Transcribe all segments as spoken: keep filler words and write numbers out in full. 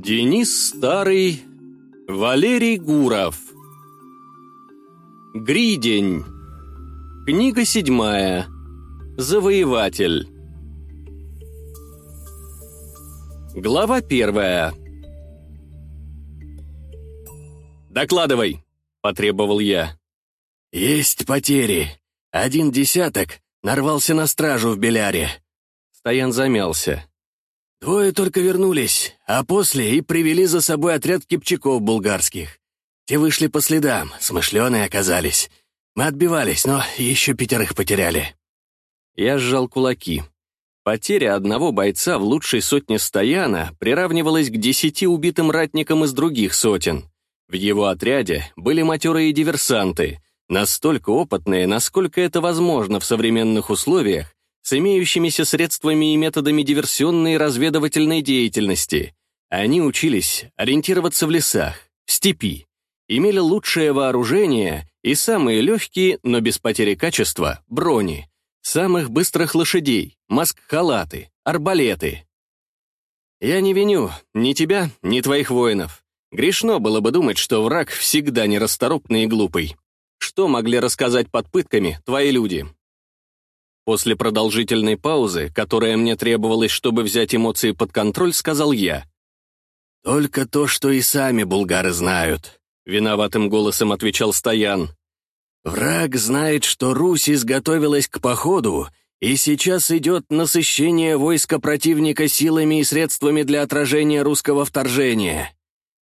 Денис Старый, Валерий Гуров. Гридень. Книга седьмая. Завоеватель. Глава первая. «Докладывай», — потребовал я. «Есть потери. Один десяток нарвался на стражу в Беляре». Стоян замялся. «Двое только вернулись, а после и привели за собой отряд кипчаков булгарских. Те вышли по следам, смышленые оказались. Мы отбивались, но еще пятерых потеряли». Я сжал кулаки. Потеря одного бойца в лучшей сотне Стояна приравнивалась к десяти убитым ратникам из других сотен. В его отряде были матерые диверсанты, настолько опытные, насколько это возможно в современных условиях, с имеющимися средствами и методами диверсионной и разведывательной деятельности. Они учились ориентироваться в лесах, в степи, имели лучшее вооружение и самые легкие, но без потери качества, брони, самых быстрых лошадей, маск-халаты, арбалеты. Я не виню ни тебя, ни твоих воинов. Грешно было бы думать, что враг всегда нерасторопный и глупый. Что могли рассказать под пытками твои люди? После продолжительной паузы, которая мне требовалась, чтобы взять эмоции под контроль, сказал я. «Только то, что и сами булгары знают», — виноватым голосом отвечал Стоян. «Враг знает, что Русь изготовилась к походу, и сейчас идет насыщение войска противника силами и средствами для отражения русского вторжения».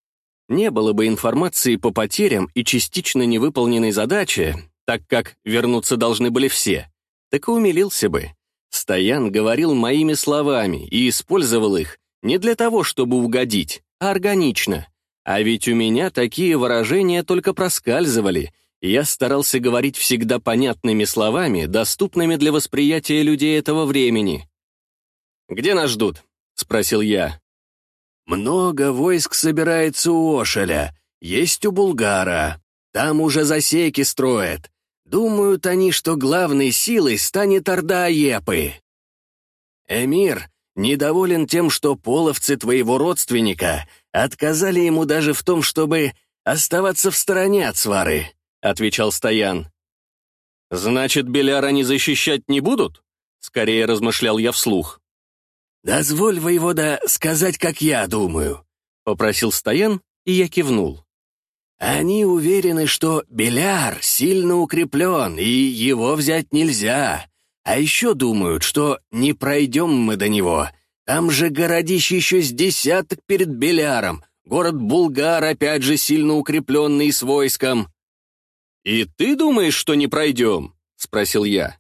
Не было бы информации по потерям и частично невыполненной задаче, так как вернуться должны были все, так и умилился бы. Стоян говорил моими словами и использовал их не для того, чтобы угодить, а органично. А ведь у меня такие выражения только проскальзывали, и я старался говорить всегда понятными словами, доступными для восприятия людей этого времени. «Где нас ждут?» — спросил я. «Много войск собирается у Ошеля, есть у Булгара. Там уже засеки строят. Думают они, что главной силой станет орда Аепы. Эмир недоволен тем, что половцы твоего родственника отказали ему даже в том, чтобы оставаться в стороне от свары», — отвечал Стоян. «Значит, Беляр они защищать не будут?» — скорее размышлял я вслух. «Дозволь, воевода, сказать, как я думаю», — попросил Стоян, и я кивнул. «Они уверены, что Беляр сильно укреплен, и его взять нельзя. А еще думают, что не пройдем мы до него. Там же городище еще с десяток перед Беляром, город Булгар опять же сильно укрепленный с войском». «И ты думаешь, что не пройдем?» — спросил я.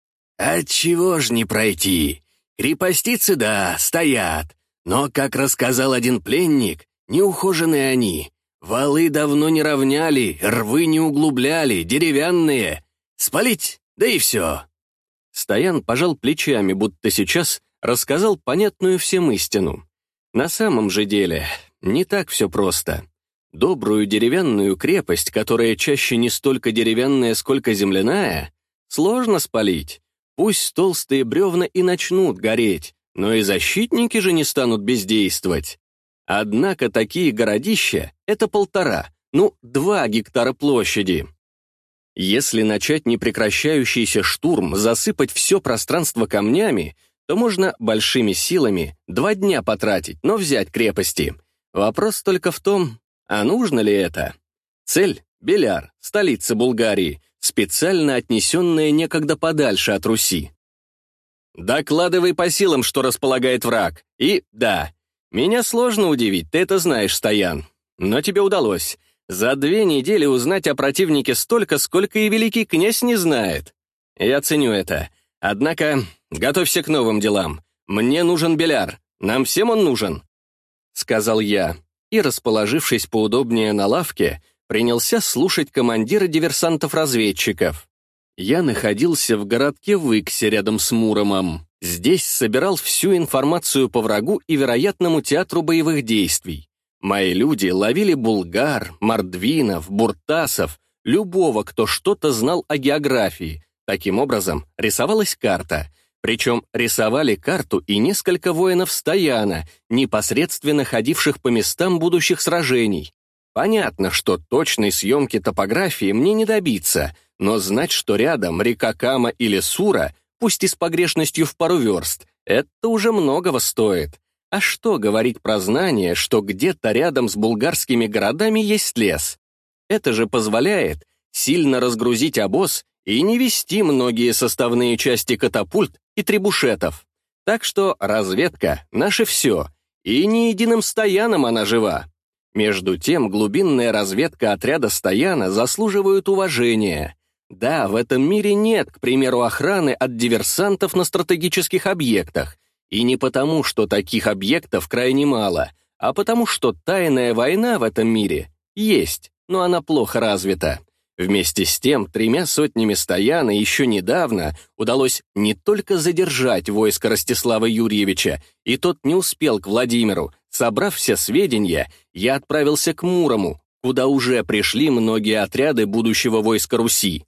«Отчего ж не пройти? Крепостицы, да, стоят, но, как рассказал один пленник, неухоженные они. Валы давно не равняли, рвы не углубляли, деревянные. Спалить, да и все». Стоян пожал плечами, будто сейчас рассказал понятную всем истину. На самом же деле не так все просто. Добрую деревянную крепость, которая чаще не столько деревянная, сколько земляная, сложно спалить. Пусть толстые бревна и начнут гореть, но и защитники же не станут бездействовать. Однако такие городища — это полтора, ну, два гектара площади. Если начать непрекращающийся штурм, засыпать все пространство камнями, то можно большими силами два дня потратить, но взять крепости. Вопрос только в том, а нужно ли это? Цель — Беляр, столица Булгарии, специально отнесенная некогда подальше от Руси. Докладывай по силам, что располагает враг. И да, меня сложно удивить, ты это знаешь, Стоян. Но тебе удалось. За две недели узнать о противнике столько, сколько и великий князь не знает. Я ценю это. Однако готовься к новым делам. Мне нужен Беляр. Нам всем он нужен. Сказал я, и, расположившись поудобнее на лавке, принялся слушать командира диверсантов-разведчиков. Я находился в городке Выксе рядом с Муромом. Здесь собирал всю информацию по врагу и вероятному театру боевых действий. Мои люди ловили булгар, мордвинов, буртасов, любого, кто что-то знал о географии. Таким образом, рисовалась карта. Причем рисовали карту и несколько воинов Стояна, непосредственно ходивших по местам будущих сражений. Понятно, что точной съемки топографии мне не добиться, но знать, что рядом река Кама или Сура, пусть и с погрешностью в пару верст, это уже многого стоит. А что говорить про знание, что где-то рядом с булгарскими городами есть лес? Это же позволяет сильно разгрузить обоз и не везти многие составные части катапульт и требушетов. Так что разведка — наше все, и не единым Стояном она жива. Между тем, глубинная разведка отряда Стояна заслуживает уважения. Да, в этом мире нет, к примеру, охраны от диверсантов на стратегических объектах, и не потому, что таких объектов крайне мало, а потому, что тайная война в этом мире есть, но она плохо развита. Вместе с тем, тремя сотнями Стояна еще недавно удалось не только задержать войско Ростислава Юрьевича, и тот не успел к Владимиру. Собрав все сведения, я отправился к Мурому, куда уже пришли многие отряды будущего войска Руси.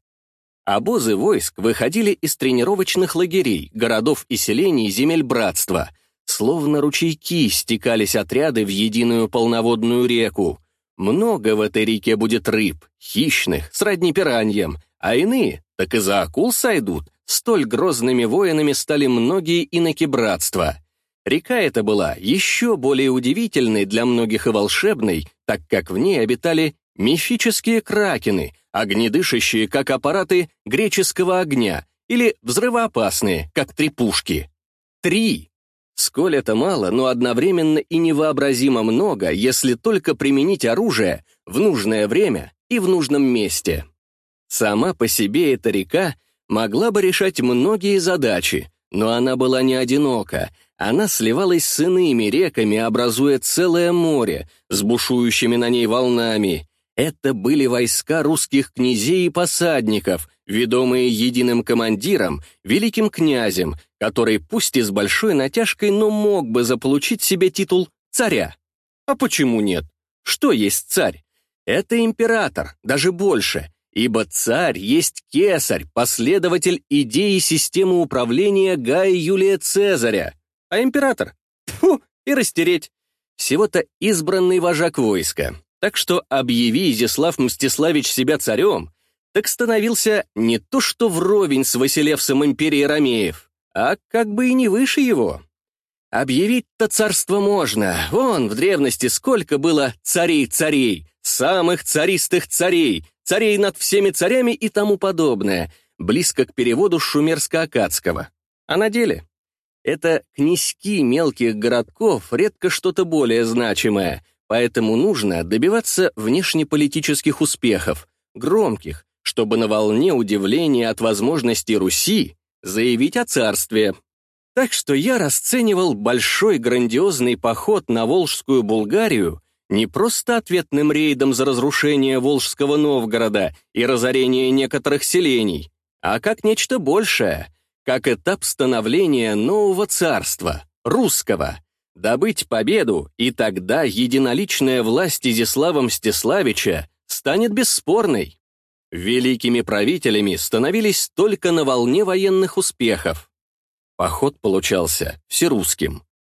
Обозы войск выходили из тренировочных лагерей, городов и селений земель братства. Словно ручейки стекались отряды в единую полноводную реку. Много в этой реке будет рыб, хищных, сродни пираньям, а иные так и за акул сойдут. Столь грозными воинами стали многие иноки братства. Река эта была еще более удивительной для многих и волшебной, так как в ней обитали мифические кракены, огнедышащие, как аппараты греческого огня, или взрывоопасные, как трепушки. Три! Сколь это мало, но одновременно и невообразимо много, если только применить оружие в нужное время и в нужном месте. Сама по себе эта река могла бы решать многие задачи, но она была не одинока. Она сливалась с иными реками, образуя целое море с бушующими на ней волнами. Это были войска русских князей и посадников, ведомые единым командиром, великим князем, который пусть и с большой натяжкой, но мог бы заполучить себе титул царя. А почему нет? Что есть царь? Это император, даже больше, ибо царь есть кесарь, последователь идеи системы управления Гая Юлия Цезаря. А император? Фу, и растереть. Всего-то избранный вожак войска. Так что объяви Изяслав Мстиславич себя царем, так становился не то что вровень с Василевсом империи Ромеев, а как бы и не выше его. Объявить-то царство можно. Вон, в древности сколько было царей-царей, самых царистых царей, царей над всеми царями и тому подобное, близко к переводу шумерско-аккадского. А на деле? Это князьки мелких городков, редко что-то более значимое, поэтому нужно добиваться внешнеполитических успехов, громких, чтобы на волне удивления от возможностей Руси заявить о царстве. Так что я расценивал большой грандиозный поход на Волжскую Булгарию не просто ответным рейдом за разрушение Волжского Новгорода и разорение некоторых селений, а как нечто большее, как этап становления нового царства, русского, добыть победу, и тогда единоличная власть Изяслава Мстиславича станет бесспорной. Великими правителями становились только на волне военных успехов. Поход получался всерусским.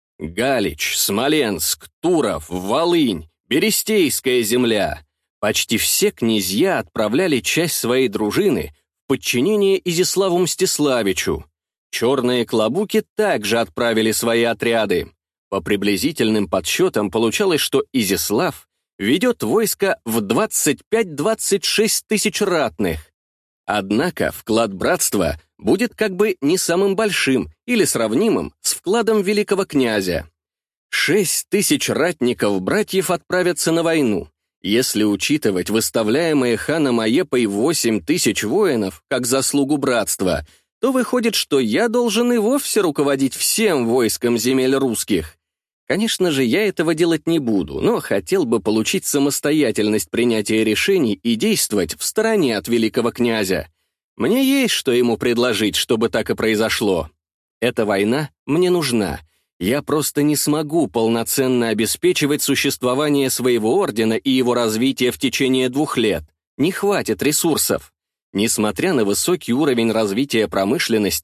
Галич, Смоленск, Туров, Волынь, Берестейская земля. Почти все князья отправляли часть своей дружины в подчинение Изяславу Мстиславичу. Черные клобуки также отправили свои отряды. По приблизительным подсчетам получалось, что Изяслав ведет войско в двадцать пять — двадцать шесть тысяч ратных. Однако вклад братства будет как бы не самым большим или сравнимым с вкладом великого князя. Шесть тысяч ратников-братьев отправятся на войну. Если учитывать выставляемые ханом Аепой восемь тысяч воинов как заслугу братства, то выходит, что я должен и вовсе руководить всем войском земель русских. Конечно же, я этого делать не буду, но хотел бы получить самостоятельность принятия решений и действовать в стороне от великого князя. Мне есть что ему предложить, чтобы так и произошло. Эта война мне нужна. Я просто не смогу полноценно обеспечивать существование своего ордена и его развитие в течение двух лет. Не хватит ресурсов. Несмотря на высокий уровень развития промышленности,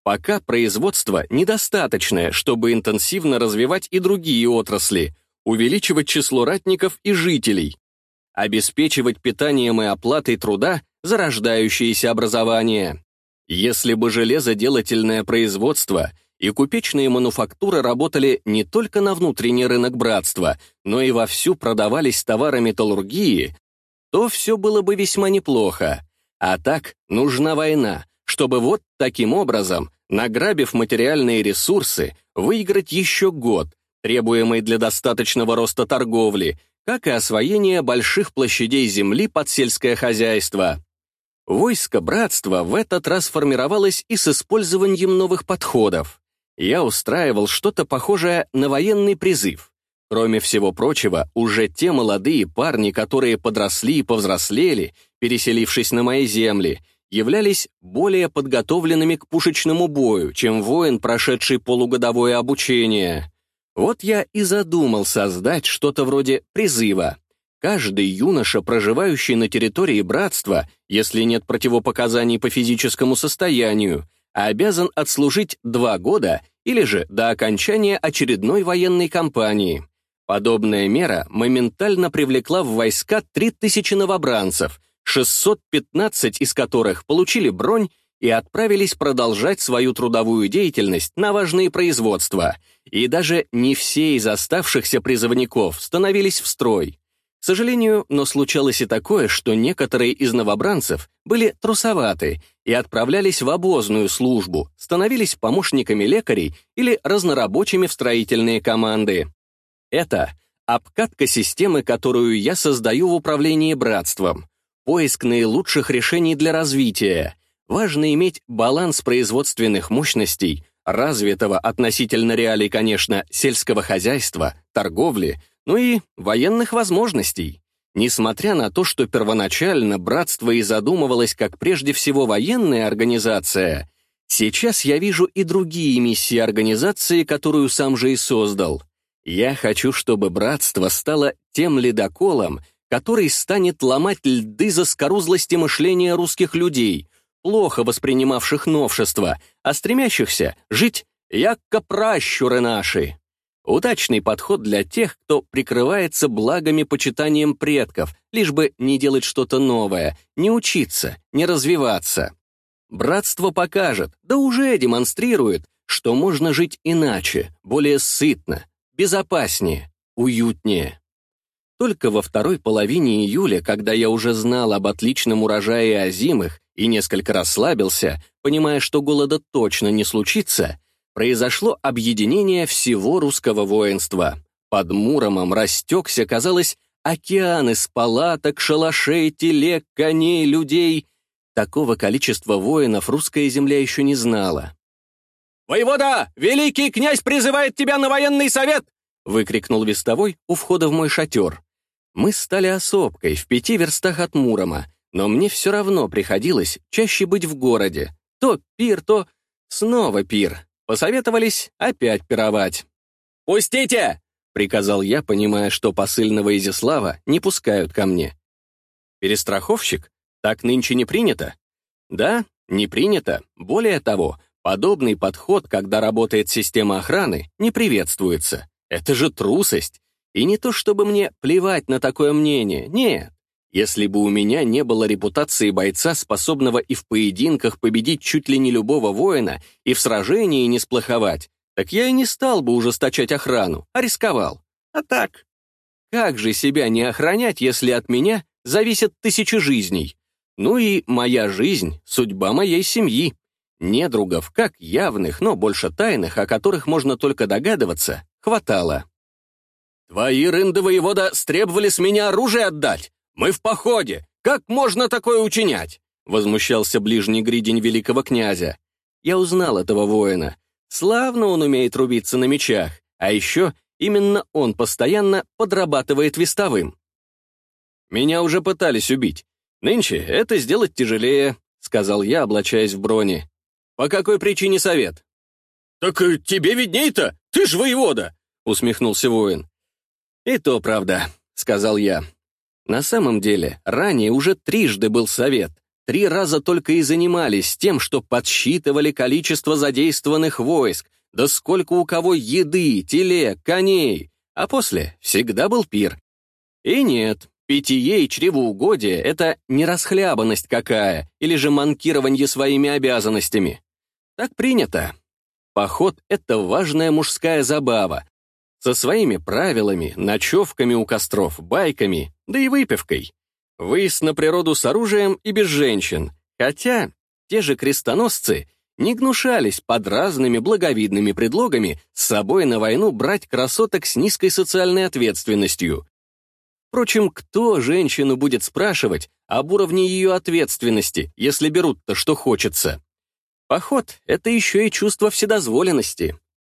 Пока производство недостаточное, чтобы интенсивно развивать и другие отрасли, увеличивать число ратников и жителей, обеспечивать питанием и оплатой труда зарождающееся образование. Если бы железоделательное производство и купечные мануфактуры работали не только на внутренний рынок братства, но и вовсю продавались товары металлургии, то все было бы весьма неплохо. А так нужна война, чтобы вот таким образом, награбив материальные ресурсы, выиграть еще год, требуемый для достаточного роста торговли, как и освоение больших площадей земли под сельское хозяйство. Войско братства в этот раз формировалось и с использованием новых подходов. Я устраивал что-то похожее на военный призыв. Кроме всего прочего, уже те молодые парни, которые подросли и повзрослели, переселившись на мои земли, являлись более подготовленными к пушечному бою, чем воин, прошедший полугодовое обучение. Вот я и задумал создать что-то вроде призыва. Каждый юноша, проживающий на территории братства, если нет противопоказаний по физическому состоянию, обязан отслужить два года или же до окончания очередной военной кампании. Подобная мера моментально привлекла в войска три тысячи новобранцев, шестьсот пятнадцать из которых получили бронь и отправились продолжать свою трудовую деятельность на важные производства, и даже не все из оставшихся призывников становились в строй. К сожалению, но случалось и такое, что некоторые из новобранцев были трусоваты и отправлялись в обозную службу, становились помощниками лекарей или разнорабочими в строительные команды. Это обкатка системы, которую я создаю в управлении братством, поиск наилучших решений для развития. Важно иметь баланс производственных мощностей, развитого относительно реалий, конечно, сельского хозяйства, торговли, ну и военных возможностей. Несмотря на то, что первоначально братство и задумывалось как прежде всего военная организация, сейчас я вижу и другие миссии организации, которую сам же и создал. Я хочу, чтобы братство стало тем ледоколом, который станет ломать льды заскорузлости мышления русских людей, плохо воспринимавших новшества, а стремящихся жить «яко пращуры наши». Удачный подход для тех, кто прикрывается благами почитанием предков, лишь бы не делать что-то новое, не учиться, не развиваться. Братство покажет, да уже демонстрирует, что можно жить иначе, более сытно, безопаснее, уютнее. Только во второй половине июля, когда я уже знал об отличном урожае озимых и несколько расслабился, понимая, что голода точно не случится, произошло объединение всего русского воинства. Под Муромом растекся, казалось, океан из палаток, шалашей, телег, коней, людей. Такого количества воинов русская земля еще не знала. «Воевода, великий князь призывает тебя на военный совет!» выкрикнул вестовой у входа в мой шатер. Мы стали особкой в пяти верстах от Мурома, но мне все равно приходилось чаще быть в городе. То пир, то снова пир. Посоветовались опять пировать. «Пустите!» — приказал я, понимая, что посыльного Изяслава не пускают ко мне. «Перестраховщик? Так нынче не принято?» «Да, не принято. Более того, подобный подход, когда работает система охраны, не приветствуется. Это же трусость. И не то чтобы мне плевать на такое мнение, нет. Если бы у меня не было репутации бойца, способного и в поединках победить чуть ли не любого воина, и в сражении не сплоховать, так я и не стал бы ужесточать охрану, а рисковал. А так, как же себя не охранять, если от меня зависят тысячи жизней? Ну и моя жизнь — судьба моей семьи. Недругов, как явных, но больше тайных, о которых можно только догадываться, хватало. «Твои рынды, воевода, стребовали с меня оружие отдать. Мы в походе. Как можно такое учинять?» Возмущался ближний гридень великого князя. Я узнал этого воина. Славно он умеет рубиться на мечах, а еще именно он постоянно подрабатывает вестовым. «Меня уже пытались убить. Нынче это сделать тяжелее», — сказал я, облачаясь в брони. «По какой причине совет?» «Так тебе видней-то, ты ж воевода!» — усмехнулся воин. «И то правда», — сказал я. На самом деле, ранее уже трижды был совет. три раза только и занимались тем, что подсчитывали количество задействованных войск, да сколько у кого еды, телег, коней, а после всегда был пир. И нет, питье и чревоугодие — это не расхлябанность какая, или же манкирование своими обязанностями. Так принято. Поход — это важная мужская забава, со своими правилами, ночевками у костров, байками, да и выпивкой. Выезд на природу с оружием и без женщин, хотя те же крестоносцы не гнушались под разными благовидными предлогами с собой на войну брать красоток с низкой социальной ответственностью. Впрочем, кто женщину будет спрашивать об уровне ее ответственности, если берут-то, что хочется? Поход — это еще и чувство вседозволенности.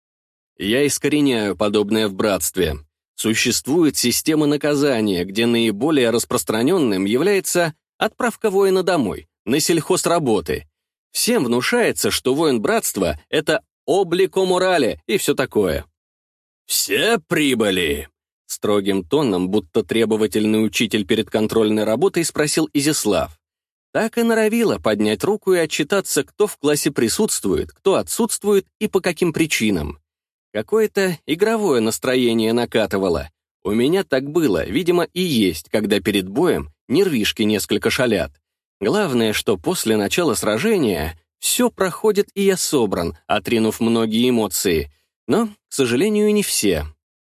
Я искореняю подобное в братстве. Существует система наказания, где наиболее распространенным является отправка воина домой, на сельхозработы. Всем внушается, что воин братства — это облико морали и все такое. «Все прибыли!» Строгим тоном, будто требовательный учитель перед контрольной работой, спросил Изяслав. Так и норовило поднять руку и отчитаться, кто в классе присутствует, кто отсутствует и по каким причинам. Какое-то игровое настроение накатывало. У меня так было, видимо, и есть, когда перед боем нервишки несколько шалят. Главное, что после начала сражения все проходит, и я собран, отринув многие эмоции. Но, к сожалению, не все.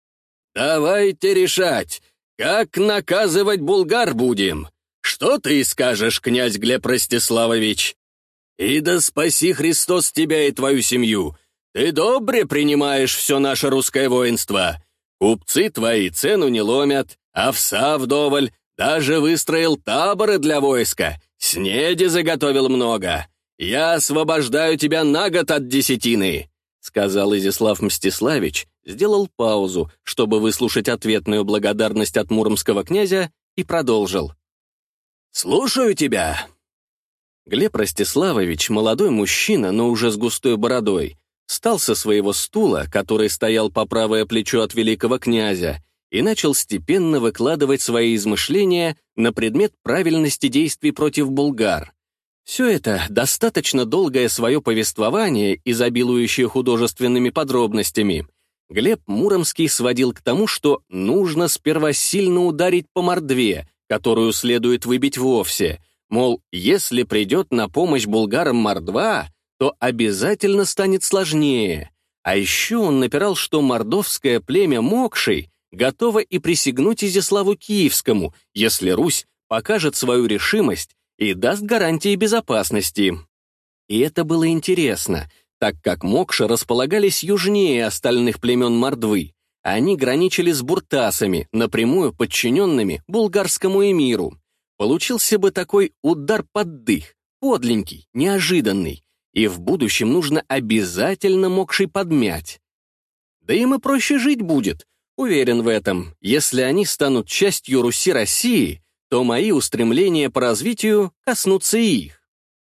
«Давайте решать, как наказывать булгар будем. Что ты скажешь, князь Глеб Ростиславович? И да спаси Христос тебя и твою семью. Ты добре принимаешь все наше русское воинство. Купцы твои цену не ломят, овса вдоволь, даже выстроил таборы для войска, снеди заготовил много. Я освобождаю тебя на год от десятины», — сказал Изяслав Мстиславич, сделал паузу, чтобы выслушать ответную благодарность от муромского князя, и продолжил. «Слушаю тебя». Глеб Ростиславович, молодой мужчина, но уже с густой бородой, встал со своего стула, который стоял по правое плечо от великого князя, и начал степенно выкладывать свои измышления на предмет правильности действий против булгар. Все это достаточно долгое свое повествование, изобилующее художественными подробностями, Глеб Муромский сводил к тому, что нужно сперва сильно ударить по мордве, которую следует выбить вовсе, мол, если придет на помощь булгарам мордва, то обязательно станет сложнее. А еще он напирал, что мордовское племя Мокшей готово и присягнуть Изяславу Киевскому, если Русь покажет свою решимость и даст гарантии безопасности. И это было интересно, так как Мокши располагались южнее остальных племен Мордвы. Они граничили с буртасами, напрямую подчиненными булгарскому эмиру. Получился бы такой удар под дых, подленький, неожиданный, и в будущем нужно обязательно Мокшей подмять. Да им и проще жить будет, уверен в этом. Если они станут частью Руси-России, то мои устремления по развитию коснутся и их.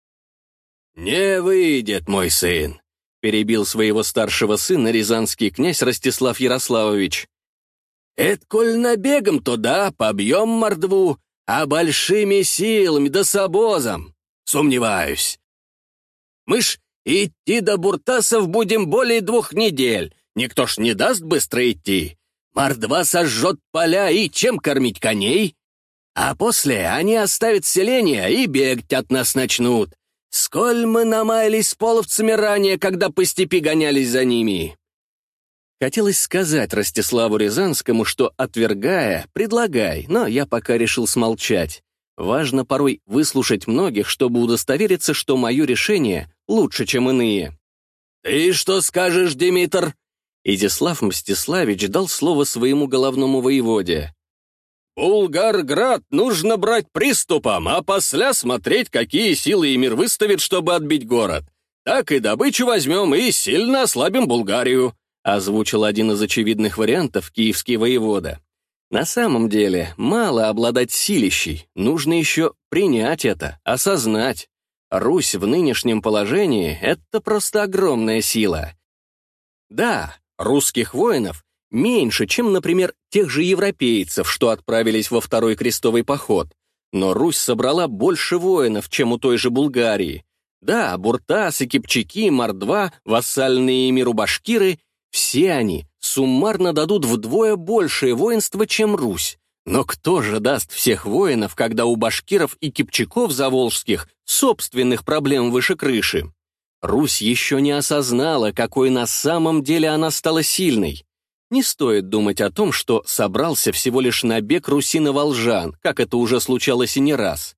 «Не выйдет, мой сын», — перебил своего старшего сына рязанский князь Ростислав Ярославович. «Это коль набегом туда, побьем мордву, а большими силами да с обозом, сомневаюсь. Мы ж идти до буртасов будем более двух недель, никто ж не даст быстро идти. Мордва сожжет поля, и чем кормить коней? А после они оставят селение и бегать от нас начнут. Сколь мы намаялись с половцами ранее, когда по степи гонялись за ними». Хотелось сказать Ростиславу Рязанскому, что, отвергая, предлагай, но я пока решил смолчать. Важно порой выслушать многих, чтобы удостовериться, что мое решение лучше, чем иные. «Ты что скажешь, Димитр?» Изяслав Мстиславич дал слово своему головному воеводе. «Булгарград нужно брать приступом, а после смотреть, какие силы Эмир выставит, чтобы отбить город. Так и добычу возьмем и сильно ослабим Булгарию», озвучил один из очевидных вариантов киевский воевода. На самом деле, мало обладать силищей, нужно еще принять это, осознать. Русь в нынешнем положении — это просто огромная сила. Да, русских воинов меньше, чем, например, тех же европейцев, что отправились во второй крестовый поход, Но Русь собрала больше воинов, чем у той же Булгарии. Да, буртасы, кипчаки, мордва, вассальные эмиру башкиры — все они суммарно дадут вдвое большее воинство, чем Русь. Но кто же даст всех воинов, когда у башкиров и кипчаков заволжских собственных проблем выше крыши? Русь еще не осознала, какой на самом деле она стала сильной. Не стоит думать о том, что собрался всего лишь набег Руси на волжан, как это уже случалось и не раз.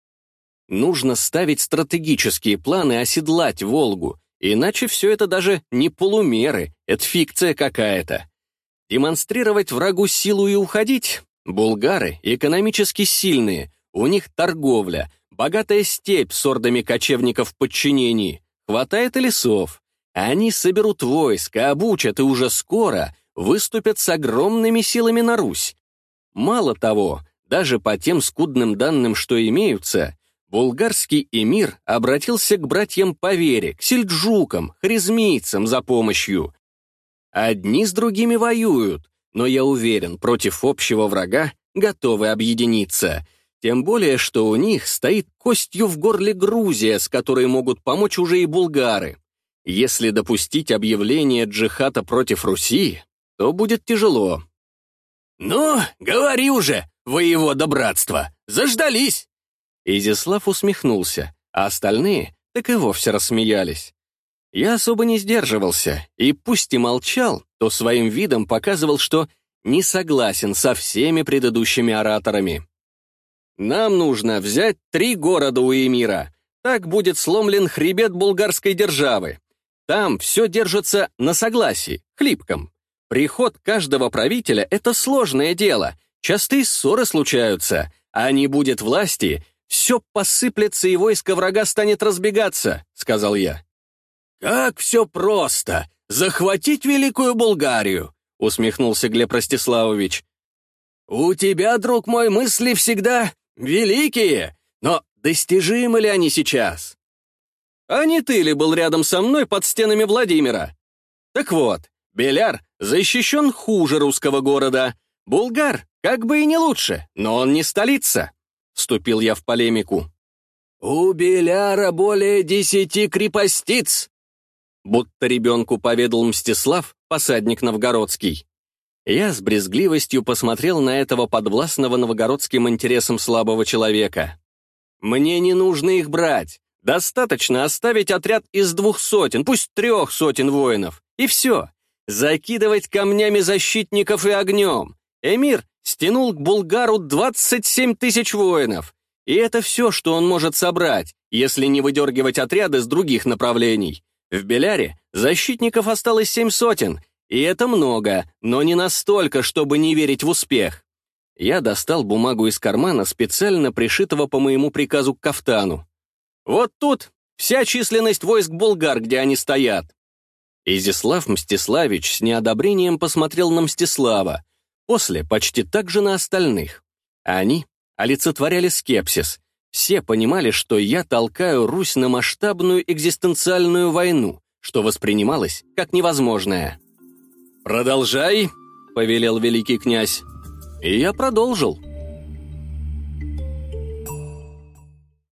Нужно ставить стратегические планы оседлать Волгу, иначе все это даже не полумеры, это фикция какая-то. Демонстрировать врагу силу и уходить? Булгары экономически сильные, у них торговля, богатая степь с ордами кочевников в подчинении, хватает и лесов. Они соберут войско, обучат и уже скоро выступят с огромными силами на Русь. Мало того, даже по тем скудным данным, что имеются, булгарский эмир обратился к братьям по вере, к сельджукам, хорезмийцам за помощью. Одни с другими воюют, но я уверен, против общего врага готовы объединиться. Тем более, что у них стоит костью в горле Грузия, с которой могут помочь уже и булгары. Если допустить объявление джихада против Руси, то будет тяжело. «Ну, говори уже, воевода братства, заждались!» Изяслав усмехнулся, а остальные так и вовсе рассмеялись. Я особо не сдерживался, и пусть и молчал, то своим видом показывал, что не согласен со всеми предыдущими ораторами. Нам нужно взять три города у эмира, так будет сломлен хребет булгарской державы. Там все держится на согласии, хлипком. Приход каждого правителя — это сложное дело, частые ссоры случаются, а не будет власти, все посыплется и войско врага станет разбегаться, — сказал я. «Как все просто! Захватить Великую Булгарию!» — усмехнулся Глеб Ростиславович. «У тебя, друг мой, мысли всегда великие, но достижимы ли они сейчас?» «А не ты ли был рядом со мной под стенами Владимира? Так вот, Беляр защищен хуже русского города. Булгар как бы и не лучше, но он не столица», — вступил я в полемику. «У Беляра более десяти крепостиц», — будто ребенку поведал Мстислав, посадник новгородский. Я с брезгливостью посмотрел на этого подвластного новгородским интересам слабого человека. «Мне не нужно их брать. Достаточно оставить отряд из двух сотен, пусть трех сотен воинов, и все. Закидывать камнями защитников и огнем. Эмир стянул к Булгару двадцать семь тысяч воинов, и это все, что он может собрать, если не выдергивать отряды с других направлений. В Беляре защитников осталось семь сотен, и это много, но не настолько, чтобы не верить в успех». Я достал бумагу из кармана, специально пришитого по моему приказу к кафтану. «Вот тут вся численность войск булгар, где они стоят». Изяслав Мстиславич с неодобрением посмотрел на Мстислава, после почти так же на остальных. Они олицетворяли скепсис. Все понимали, что я толкаю Русь на масштабную экзистенциальную войну, что воспринималось как невозможное. «Продолжай», — повелел великий князь. И я продолжил.